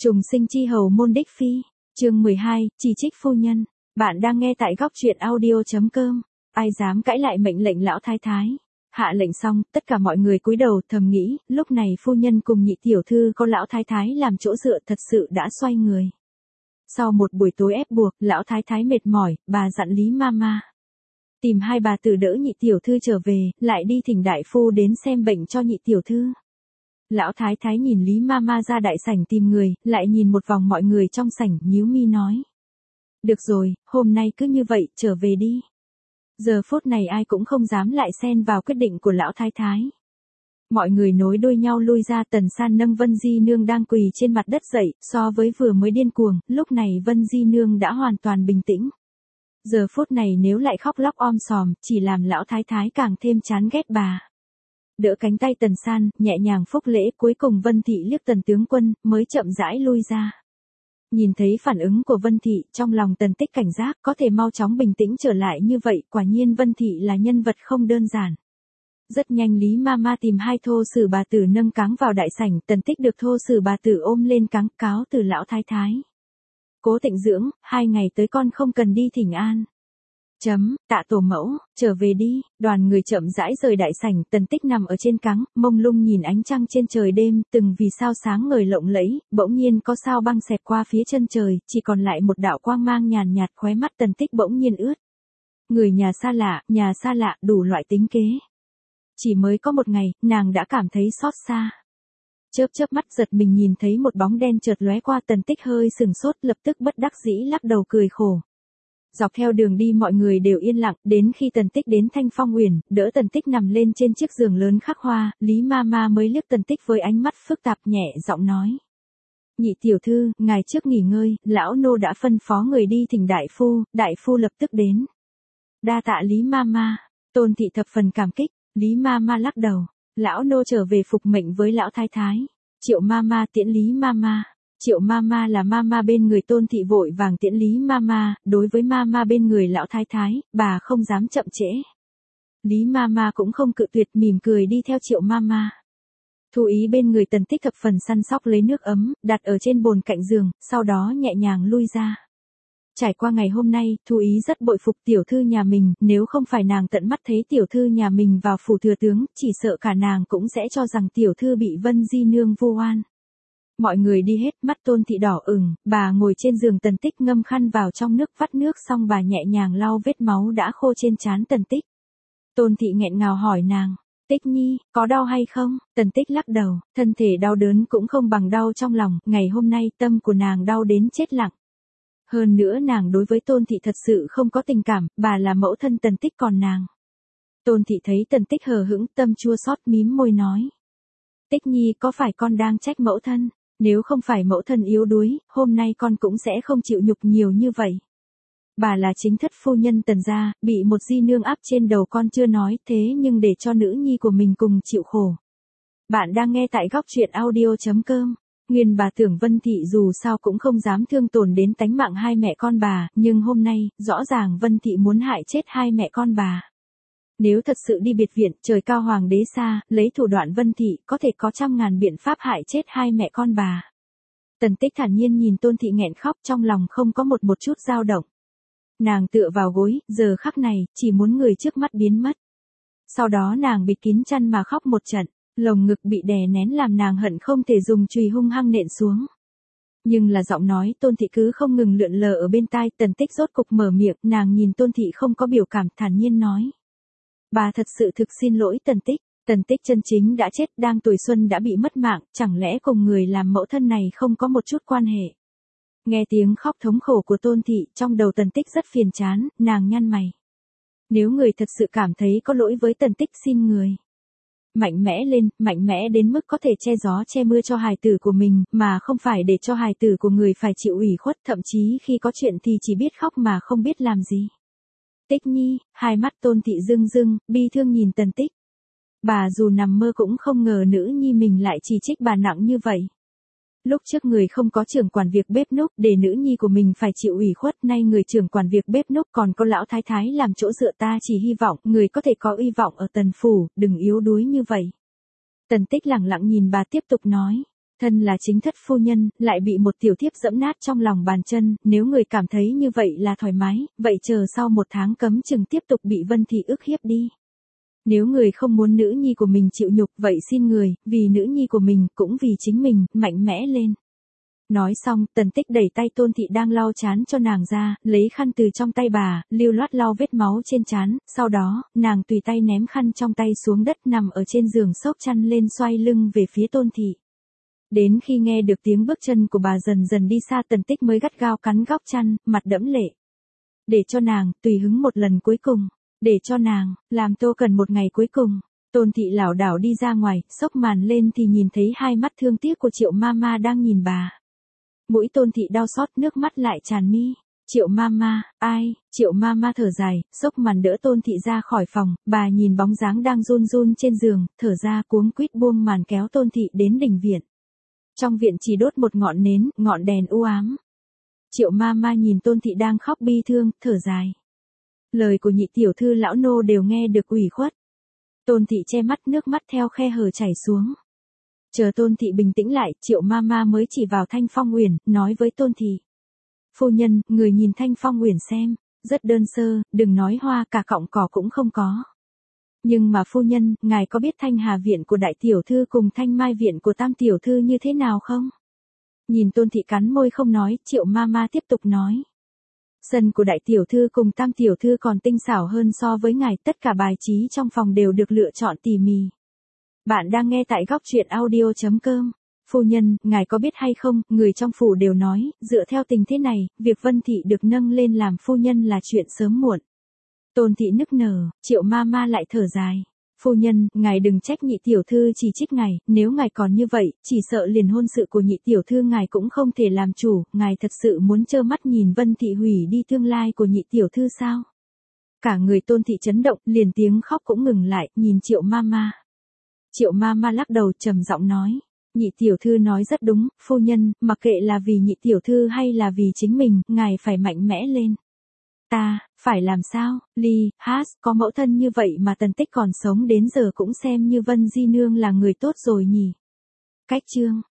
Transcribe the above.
Trùng sinh chi hầu môn đích phi, chương 12, chỉ trích phu nhân. Bạn đang nghe tại góc truyện audio.com. Ai dám cãi lại mệnh lệnh lão thái thái. Hạ lệnh xong, tất cả mọi người cúi đầu thầm nghĩ, lúc này phu nhân cùng nhị tiểu thư có lão thái thái làm chỗ dựa thật sự đã xoay người. Sau một buổi tối ép buộc, lão thái thái mệt mỏi, bà dặn Lý Mama tìm hai bà tử đỡ nhị tiểu thư trở về, lại đi thỉnh đại phu đến xem bệnh cho nhị tiểu thư. Lão thái thái nhìn Lý Mama ra đại sảnh tìm người, lại nhìn một vòng mọi người trong sảnh, nhíu mi nói. Được rồi, hôm nay cứ như vậy, trở về đi. Giờ phút này ai cũng không dám lại xen vào quyết định của lão thái thái. Mọi người nối đuôi nhau lui ra. Tần San nâng Vân Di Nương đang quỳ trên mặt đất dậy, so với vừa mới điên cuồng, lúc này Vân Di Nương đã hoàn toàn bình tĩnh. Giờ phút này nếu lại khóc lóc om sòm, chỉ làm lão thái thái càng thêm chán ghét bà. Đỡ cánh tay Tần San, nhẹ nhàng phúc lễ, cuối cùng Vân Thị liếc Tần tướng quân, mới chậm rãi lui ra. Nhìn thấy phản ứng của Vân Thị, trong lòng Tần Tích cảnh giác, có thể mau chóng bình tĩnh trở lại như vậy, quả nhiên Vân Thị là nhân vật không đơn giản. Rất nhanh Lý Mama tìm hai thô sử bà tử nâng cáng vào đại sảnh, Tần Tích được thô sử bà tử ôm lên cáng, cáo từ lão thái thái. Cố Tịnh Dưỡng, 2 ngày tới con không cần đi thỉnh an. Tạ tổ mẫu, trở về đi. Đoàn người chậm rãi rời đại sảnh. Tần Tích nằm ở trên cáng, mông lung nhìn ánh trăng trên trời đêm, từng vì sao sáng ngời lộng lẫy, bỗng nhiên có sao băng xẹt qua phía chân trời, chỉ còn lại một đạo quang mang nhàn nhạt. Khóe mắt Tần Tích bỗng nhiên ướt. Người nhà xa lạ, đủ loại tính kế. Chỉ mới có một ngày, nàng đã cảm thấy xót xa. Chớp mắt giật mình nhìn thấy một bóng đen chợt lóe qua. Tần Tích hơi sừng sốt, lập tức bất đắc dĩ lắc đầu cười khổ. Dọc theo đường đi mọi người đều yên lặng, đến khi Tần Tích đến Thanh Phong Uyển, đỡ Tần Tích nằm lên trên chiếc giường lớn khắc hoa, Lý Mama mới liếc Tần Tích với ánh mắt phức tạp, nhẹ giọng nói. Nhị tiểu thư, ngài trước nghỉ ngơi, lão nô đã phân phó người đi thỉnh đại phu lập tức đến. Đa tạ Lý Mama. Tôn Thị thập phần cảm kích. Lý Mama lắc đầu, lão nô trở về phục mệnh với lão thái thái. Triệu Mama tiễn Lý Mama. Triệu Mama là Mama bên người Tôn Thị vội vàng tiễn Lý Mama, đối với Mama bên người lão thái thái, bà không dám chậm trễ. Lý Mama cũng không cự tuyệt, mỉm cười đi theo Triệu Mama. Thu Ý bên người Tần Tích thập phần săn sóc lấy nước ấm, đặt ở trên bồn cạnh giường, sau đó nhẹ nhàng lui ra. Trải qua ngày hôm nay, Thu Ý rất bội phục tiểu thư nhà mình, nếu không phải nàng tận mắt thấy tiểu thư nhà mình vào phủ thừa tướng, chỉ sợ cả nàng cũng sẽ cho rằng tiểu thư bị Vân Di Nương vu oan. Mọi người đi hết, mắt Tôn Thị đỏ ửng, bà ngồi trên giường. Tần Tích ngâm khăn vào trong nước, vắt nước xong bà nhẹ nhàng lau vết máu đã khô trên trán Tần Tích. Tôn Thị nghẹn ngào hỏi nàng, Tích nhi, có đau hay không? Tần Tích lắc đầu, thân thể đau đớn cũng không bằng đau trong lòng, ngày hôm nay tâm của nàng đau đến chết lặng. Hơn nữa nàng đối với Tôn Thị thật sự không có tình cảm, bà là mẫu thân Tần Tích còn nàng. Tôn Thị thấy Tần Tích hờ hững, tâm chua xót, mím môi nói. Tích nhi, có phải con đang trách mẫu thân? Nếu không phải mẫu thân yếu đuối, hôm nay con cũng sẽ không chịu nhục nhiều như vậy. Bà là chính thất phu nhân Tần gia, bị một di nương áp trên đầu con chưa nói, thế nhưng để cho nữ nhi của mình cùng chịu khổ. Bạn đang nghe tại góc truyện audio.com. Nguyên bà tưởng Vân Thị dù sao cũng không dám thương tổn đến tánh mạng hai mẹ con bà, nhưng hôm nay, rõ ràng Vân Thị muốn hại chết hai mẹ con bà. Nếu thật sự đi biệt viện, trời cao hoàng đế xa, lấy thủ đoạn Vân Thị, có thể có trăm ngàn biện pháp hại chết hai mẹ con bà. Tần Tích thản nhiên nhìn Tôn Thị nghẹn khóc, trong lòng không có một chút dao động. Nàng tựa vào gối, giờ khắc này, chỉ muốn người trước mắt biến mất. Sau đó nàng bịt kín chăn mà khóc một trận, lồng ngực bị đè nén làm nàng hận không thể dùng chùy hung hăng nện xuống. Nhưng là giọng nói Tôn Thị cứ không ngừng lượn lờ ở bên tai. Tần Tích rốt cục mở miệng, nàng nhìn Tôn Thị không có biểu cảm, thản nhiên nói. Bà thật sự thực xin lỗi Tần Tích. Tần Tích chân chính đã chết, đang tuổi xuân đã bị mất mạng, chẳng lẽ cùng người làm mẫu thân này không có một chút quan hệ. Nghe tiếng khóc thống khổ của Tôn Thị, trong đầu Tần Tích rất phiền chán, nàng nhăn mày. Nếu người thật sự cảm thấy có lỗi với Tần Tích, xin người mạnh mẽ lên, mạnh mẽ đến mức có thể che gió che mưa cho hài tử của mình, mà không phải để cho hài tử của người phải chịu ủy khuất, thậm chí khi có chuyện thì chỉ biết khóc mà không biết làm gì. Tích nhi, hai mắt Tôn Thị rưng rưng, bi thương nhìn Tần Tích. Bà dù nằm mơ cũng không ngờ nữ nhi mình lại chỉ trích bà nặng như vậy. Lúc trước người không có trưởng quản việc bếp núc để nữ nhi của mình phải chịu ủy khuất, nay người trưởng quản việc bếp núc còn có lão thái thái làm chỗ dựa, ta chỉ hy vọng người có thể có hy vọng ở Tần phủ, đừng yếu đuối như vậy. Tần Tích lẳng lặng nhìn bà tiếp tục nói. Thân là chính thất phu nhân, lại bị một tiểu thiếp dẫm nát trong lòng bàn chân, nếu người cảm thấy như vậy là thoải mái, vậy chờ sau 1 tháng cấm chừng tiếp tục bị Vân Thị ức hiếp đi. Nếu người không muốn nữ nhi của mình chịu nhục, vậy xin người, vì nữ nhi của mình, cũng vì chính mình, mạnh mẽ lên. Nói xong, Tần Tích đẩy tay Tôn Thị đang lau chán cho nàng ra, lấy khăn từ trong tay bà, lưu loát lau vết máu trên trán, sau đó, nàng tùy tay ném khăn trong tay xuống đất, nằm ở trên giường xốc chăn lên, xoay lưng về phía Tôn Thị. Đến khi nghe được tiếng bước chân của bà dần dần đi xa, Tần Tích mới gắt gao cắn góc chăn, mặt đẫm lệ. Để cho nàng, tùy hứng một lần cuối cùng. Để cho nàng, làm Tô Cần một ngày cuối cùng. Tôn Thị lảo đảo đi ra ngoài, xốc màn lên thì nhìn thấy hai mắt thương tiếc của Triệu Mama đang nhìn bà. Mũi Tôn Thị đau xót, nước mắt lại tràn mi. Triệu Mama, ai? Triệu Mama thở dài, xốc màn đỡ Tôn Thị ra khỏi phòng, bà nhìn bóng dáng đang run run trên giường, thở ra cuống quýt buông màn kéo Tôn Thị đến đình viện. Trong viện chỉ đốt một ngọn nến, ngọn đèn u ám. Triệu Mama nhìn Tôn Thị đang khóc bi thương, thở dài. Lời của nhị tiểu thư lão nô đều nghe được ủy khuất. Tôn Thị che mắt, nước mắt theo khe hở chảy xuống. Chờ Tôn Thị bình tĩnh lại, Triệu Mama mới chỉ vào Thanh Phong Uyển, nói với Tôn Thị. Phu nhân, người nhìn Thanh Phong Uyển xem, rất đơn sơ, đừng nói hoa, cả cọng cỏ cũng không có. Nhưng mà phu nhân, ngài có biết Thanh Hà viện của đại tiểu thư cùng Thanh Mai viện của tam tiểu thư như thế nào không? Nhìn Tôn Thị cắn môi không nói, Triệu Mama tiếp tục nói. Sân của đại tiểu thư cùng tam tiểu thư còn tinh xảo hơn so với ngài, tất cả bài trí trong phòng đều được lựa chọn tỉ mỉ. Bạn đang nghe tại góc truyện audio.com. Phu nhân, ngài có biết hay không, người trong phủ đều nói, dựa theo tình thế này, việc Vân Thị được nâng lên làm phu nhân là chuyện sớm muộn. Tôn Thị nức nở, Triệu Mama lại thở dài. Phu nhân, ngài đừng trách nhị tiểu thư chỉ trích ngài, nếu ngài còn như vậy, chỉ sợ liền hôn sự của nhị tiểu thư ngài cũng không thể làm chủ, ngài thật sự muốn trơ mắt nhìn Vân Thị hủy đi tương lai của nhị tiểu thư sao? Cả người Tôn Thị chấn động, liền tiếng khóc cũng ngừng lại, nhìn Triệu Mama. Triệu Mama lắc đầu trầm giọng nói, nhị tiểu thư nói rất đúng, phu nhân, mặc kệ là vì nhị tiểu thư hay là vì chính mình, ngài phải mạnh mẽ lên. Ta, phải làm sao? Ly, Hát, có mẫu thân như vậy mà Tần Tích còn sống đến giờ cũng xem như Vân Di Nương là người tốt rồi nhỉ. Cách chương